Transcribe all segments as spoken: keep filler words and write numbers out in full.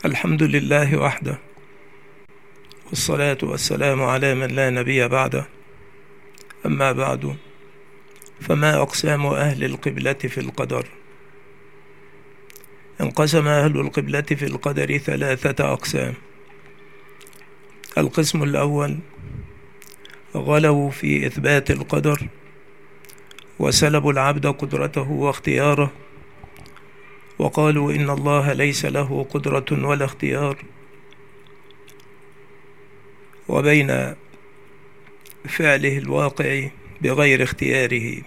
الحمد لله وحده، والصلاة والسلام على من لا نبي بعده. أما بعد، فما أقسام أهل القبلة في القدر؟ انقسم أهل القبلة في القدر ثلاثة أقسام. القسم الأول غلوا في إثبات القدر، وسلبوا العبد قدرته واختياره، وقالوا إن الله ليس له قدرة ولا اختيار، وبين فعله الواقع بغير اختياره.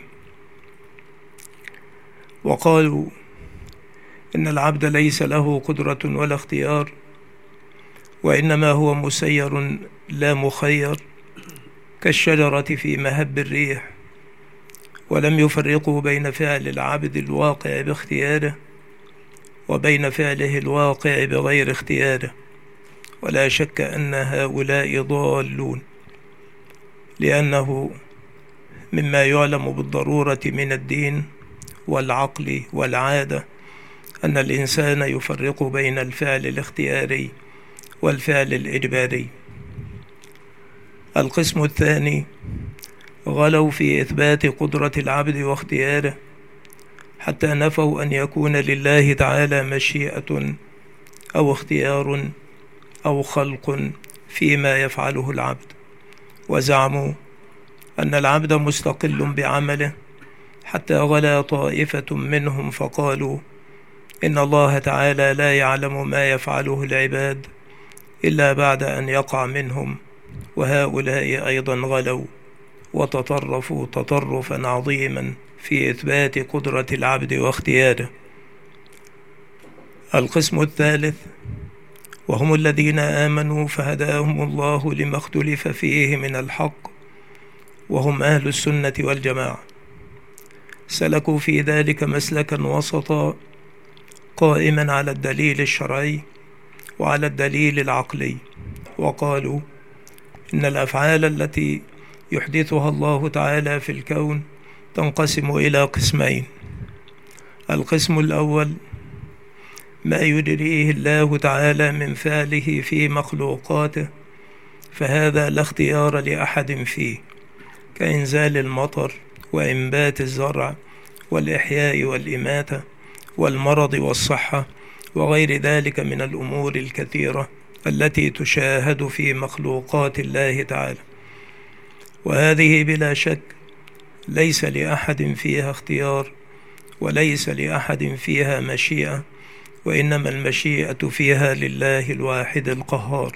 وقالوا إن العبد ليس له قدرة ولا اختيار، وإنما هو مسير لا مخير، كالشجرة في مهب الريح، ولم يفرقوا بين فعل العبد الواقع باختياره وبين فعله الواقع بغير اختياره. ولا شك أن هؤلاء ضالون، لأنه مما يعلم بالضرورة من الدين والعقل والعادة أن الإنسان يفرق بين الفعل الاختياري والفعل الإجباري. القسم الثاني غلوا في إثبات قدرة العبد واختياره، حتى نفوا أن يكون لله تعالى مشيئة أو اختيار أو خلق فيما يفعله العبد، وزعموا أن العبد مستقل بعمله، حتى غلا طائفة منهم فقالوا إن الله تعالى لا يعلم ما يفعله العباد إلا بعد أن يقع منهم. وهؤلاء أيضا غلوا وتطرفوا تطرفا عظيما في إثبات قدرة العبد واختياره. القسم الثالث وهم الذين آمنوا فهداهم الله لما اختلف فيه من الحق، وهم أهل السنة والجماعة، سلكوا في ذلك مسلكا وسطا قائما على الدليل الشرعي وعلى الدليل العقلي، وقالوا إن الأفعال التي يحدثها الله تعالى في الكون تنقسم إلى قسمين. القسم الأول ما يجريه الله تعالى من فعله في مخلوقاته، فهذا لا اختيار لأحد فيه، كإنزال المطر وإنبات الزرع والإحياء والإماتة والمرض والصحة وغير ذلك من الأمور الكثيرة التي تشاهد في مخلوقات الله تعالى، وهذه بلا شك ليس لأحد فيها اختيار وليس لأحد فيها مشيئة، وإنما المشيئة فيها لله الواحد القهار.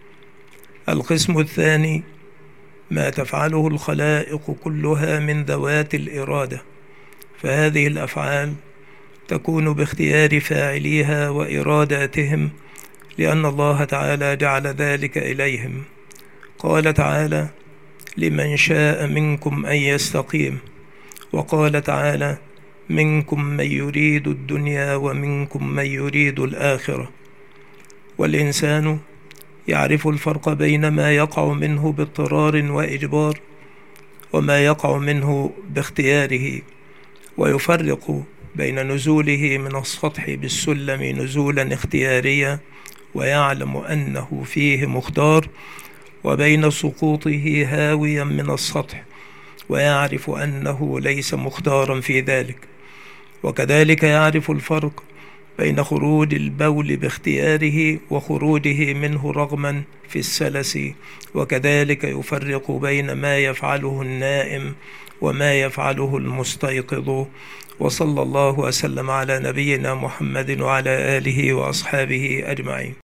القسم الثاني ما تفعله الخلائق كلها من ذوات الإرادة، فهذه الأفعال تكون باختيار فاعليها وإراداتهم، لأن الله تعالى جعل ذلك إليهم. قال تعالى: لمن شاء منكم أن يستقيم. وقال تعالى: منكم من يريد الدنيا ومنكم من يريد الآخرة. والإنسان يعرف الفرق بين ما يقع منه باضطرار وإجبار وما يقع منه باختياره، ويفرق بين نزوله من السطح بالسلم نزولا اختياريا ويعلم أنه فيه مختار، وبين سقوطه هاويا من السطح ويعرف أنه ليس مختارا في ذلك. وكذلك يعرف الفرق بين خروج البول باختياره وخروجه منه رغما في السلس، وكذلك يفرق بين ما يفعله النائم وما يفعله المستيقظ. وصلى الله وسلم على نبينا محمد وعلى آله وأصحابه أجمعين.